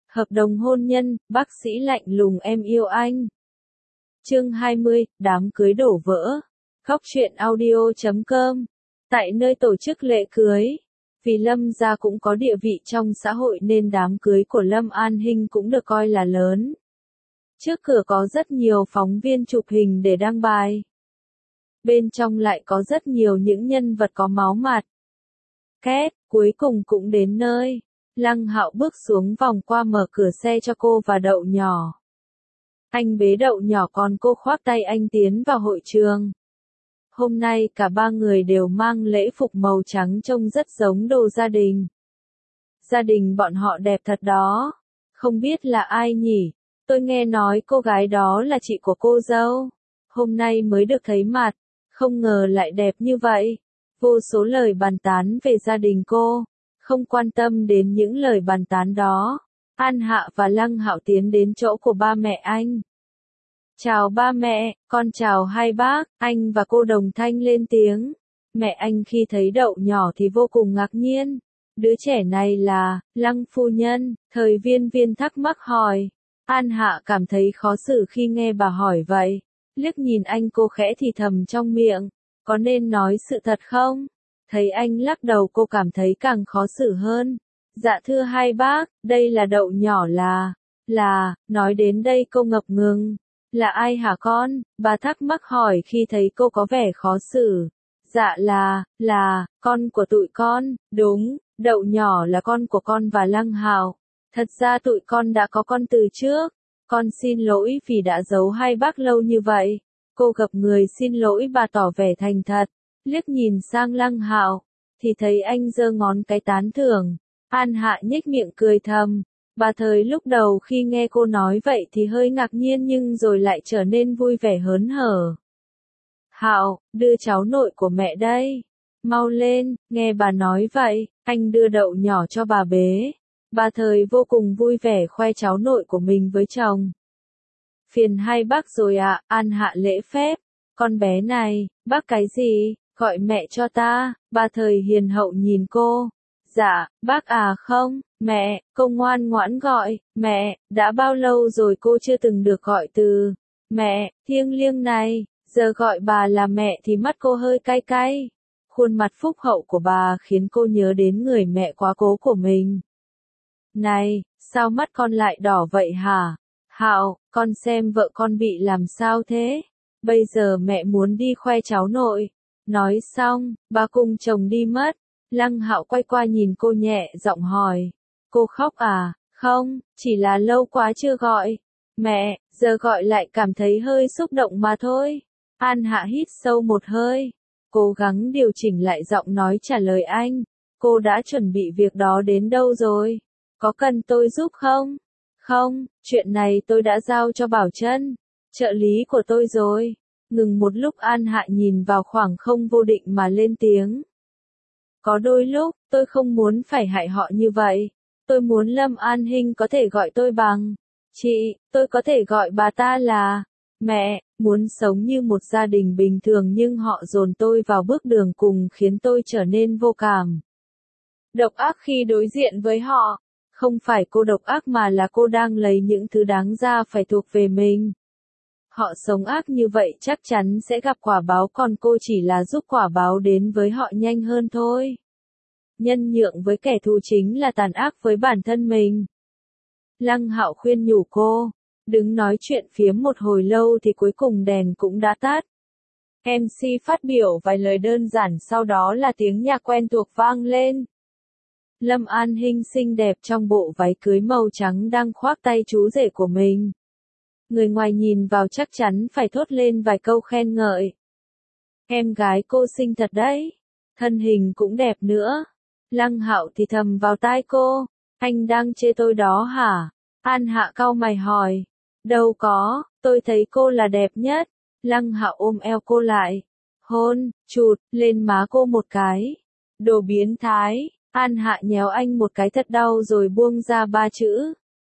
Hợp đồng hôn nhân, bác sĩ lạnh lùng em yêu anh. Chương 20, đám cưới đổ vỡ. Khóc chuyện audio.com. Tại nơi tổ chức lễ cưới, vì Lâm gia cũng có địa vị trong xã hội nên đám cưới của Lâm An Hinh cũng được coi là lớn. Trước cửa có rất nhiều phóng viên chụp hình để đăng bài. Bên trong lại có rất nhiều những nhân vật có máu mặt. Két, cuối cùng cũng đến nơi. Lăng Hạo bước xuống vòng qua mở cửa xe cho cô và Đậu nhỏ. Anh bế Đậu nhỏ còn cô khoác tay anh tiến vào hội trường. Hôm nay cả ba người đều mang lễ phục màu trắng trông rất giống đồ gia đình. Gia đình bọn họ đẹp thật đó. Không biết là ai nhỉ? Tôi nghe nói cô gái đó là chị của cô dâu. Hôm nay mới được thấy mặt. Không ngờ lại đẹp như vậy. Vô số lời bàn tán về gia đình cô. Không quan tâm đến những lời bàn tán đó. An Hạ và Lăng Hạo tiến đến chỗ của ba mẹ anh. Chào ba mẹ, con chào hai bác, anh và cô đồng thanh lên tiếng. Mẹ anh khi thấy Đậu nhỏ thì vô cùng ngạc nhiên. Đứa trẻ này là, Lăng phu nhân, thời viên thắc mắc hỏi. An Hạ cảm thấy khó xử khi nghe bà hỏi vậy. Liếc nhìn anh cô khẽ thì thầm trong miệng, có nên nói sự thật không? Thấy anh lắc đầu cô cảm thấy càng khó xử hơn. Dạ thưa hai bác, đây là Đậu nhỏ nói đến đây cô ngập ngừng. Là ai hả con? Bà thắc mắc hỏi khi thấy cô có vẻ khó xử. Dạ là, con của tụi con, đúng, Đậu nhỏ là con của con và Lăng Hạo. Thật ra tụi con đã có con từ trước. Con xin lỗi vì đã giấu hai bác lâu như vậy. Cô gặp người xin lỗi bà tỏ vẻ thành thật. Liếc nhìn sang Lăng Hạo, thì thấy anh giơ ngón cái tán thưởng. An Hạ nhếch miệng cười thầm. Bà thời lúc đầu khi nghe cô nói vậy thì hơi ngạc nhiên nhưng rồi lại trở nên vui vẻ hớn hở. Hạo, đưa cháu nội của mẹ đây. Mau lên, nghe bà nói vậy, anh đưa Đậu nhỏ cho bà bế. Bà thời vô cùng vui vẻ khoe cháu nội của mình với chồng. Phiền hai bác rồi ạ, An Hạ lễ phép. Con bé này, bác cái gì, gọi mẹ cho ta, bà thời hiền hậu nhìn cô. Dạ, bác à không, mẹ, cô ngoan ngoãn gọi, mẹ, đã bao lâu rồi cô chưa từng được gọi từ mẹ, thiêng liêng này, giờ gọi bà là mẹ thì mắt cô hơi cay cay. Khuôn mặt phúc hậu của bà khiến cô nhớ đến người mẹ quá cố của mình. Này, sao mắt con lại đỏ vậy hả? Hạo, con xem vợ con bị làm sao thế? Bây giờ mẹ muốn đi khoe cháu nội. Nói xong, bà cùng chồng đi mất. Lăng Hạo quay qua nhìn cô nhẹ giọng hỏi. Cô khóc à? Không, chỉ là lâu quá chưa gọi. Mẹ, giờ gọi lại cảm thấy hơi xúc động mà thôi. An Hạ hít sâu một hơi. Cố gắng điều chỉnh lại giọng nói trả lời anh. Cô đã chuẩn bị việc đó đến đâu rồi? Có cần tôi giúp không? Không, chuyện này tôi đã giao cho Bảo Trân, trợ lý của tôi rồi. Ngừng một lúc An Hạ nhìn vào khoảng không vô định mà lên tiếng. Có đôi lúc, tôi không muốn phải hại họ như vậy. Tôi muốn Lâm An Hinh có thể gọi tôi bằng chị, tôi có thể gọi bà ta là mẹ, muốn sống như một gia đình bình thường nhưng họ dồn tôi vào bước đường cùng khiến tôi trở nên vô cảm. Độc ác khi đối diện với họ. Không phải cô độc ác mà là cô đang lấy những thứ đáng ra phải thuộc về mình. Họ sống ác như vậy chắc chắn sẽ gặp quả báo còn cô chỉ là giúp quả báo đến với họ nhanh hơn thôi. Nhân nhượng với kẻ thù chính là tàn ác với bản thân mình. Lăng Hạo khuyên nhủ cô, đứng nói chuyện phiếm một hồi lâu thì cuối cùng đèn cũng đã tắt. MC phát biểu vài lời đơn giản sau đó là tiếng nhạc quen thuộc vang lên. Lâm An Hinh xinh đẹp trong bộ váy cưới màu trắng đang khoác tay chú rể của mình. Người ngoài nhìn vào chắc chắn phải thốt lên vài câu khen ngợi. Em gái cô xinh thật đấy. Thân hình cũng đẹp nữa. Lăng Hạo thì thầm vào tai cô. Anh đang chê tôi đó hả? An Hạ cau mày hỏi. Đâu có, tôi thấy cô là đẹp nhất. Lăng Hạo ôm eo cô lại. Hôn, chụt, lên má cô một cái. Đồ biến thái. An Hạ nhéo anh một cái thật đau rồi buông ra ba chữ.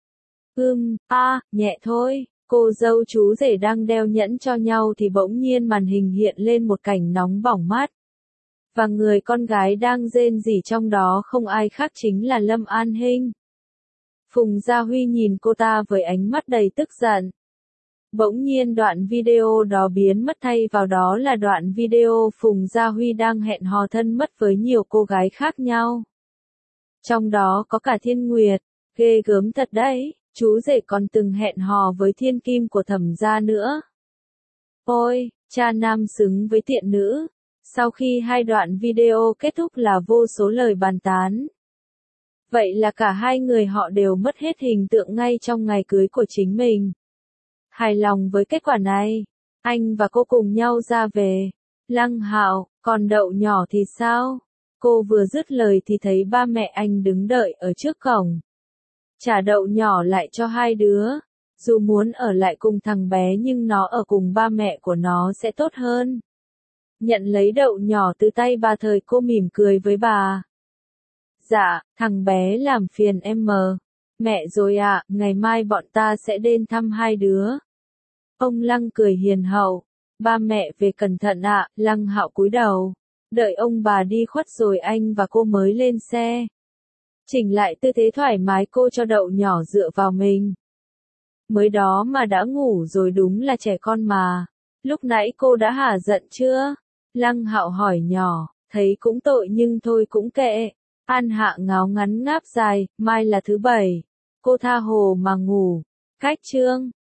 Nhẹ thôi. Cô dâu chú rể đang đeo nhẫn cho nhau thì bỗng nhiên màn hình hiện lên một cảnh nóng bỏng mắt. Và người con gái đang rên rỉ trong đó không ai khác chính là Lâm An Hinh. Phùng Gia Huy nhìn cô ta với ánh mắt đầy tức giận. Bỗng nhiên đoạn video đó biến mất, thay vào đó là đoạn video Phùng Gia Huy đang hẹn hò thân mật với nhiều cô gái khác nhau. Trong đó có cả Thiên Nguyệt, ghê gớm thật đấy, chú rể còn từng hẹn hò với thiên kim của Thẩm gia nữa. Ôi, cha nam xứng với tiện nữ. Sau khi hai đoạn video kết thúc là vô số lời bàn tán. Vậy là cả hai người họ đều mất hết hình tượng ngay trong ngày cưới của chính mình. Hài lòng với kết quả này, anh và cô cùng nhau ra về. Lăng Hạo, còn Đậu nhỏ thì sao? Cô vừa dứt lời thì thấy ba mẹ anh đứng đợi ở trước cổng. Trả Đậu nhỏ lại cho hai đứa. Dù muốn ở lại cùng thằng bé nhưng nó ở cùng ba mẹ của nó sẽ tốt hơn. Nhận lấy Đậu nhỏ từ tay bà Thời, cô mỉm cười với bà. Dạ, thằng bé làm phiền em mờ. Mẹ rồi ạ, ngày mai bọn ta sẽ đến thăm hai đứa. Ông Lăng cười hiền hậu. Ba mẹ về cẩn thận ạ. Lăng Hạo cúi đầu. Đợi ông bà đi khuất rồi anh và cô mới lên xe. Chỉnh lại tư thế thoải mái, cô cho Đậu nhỏ dựa vào mình. Mới đó mà đã ngủ rồi, đúng là trẻ con mà. Lúc nãy cô đã hả giận chưa? Lăng Hạo hỏi nhỏ, thấy cũng tội nhưng thôi cũng kệ. An Hạ ngáo ngắn ngáp dài, mai là thứ bảy. Cô tha hồ mà ngủ. Cách chương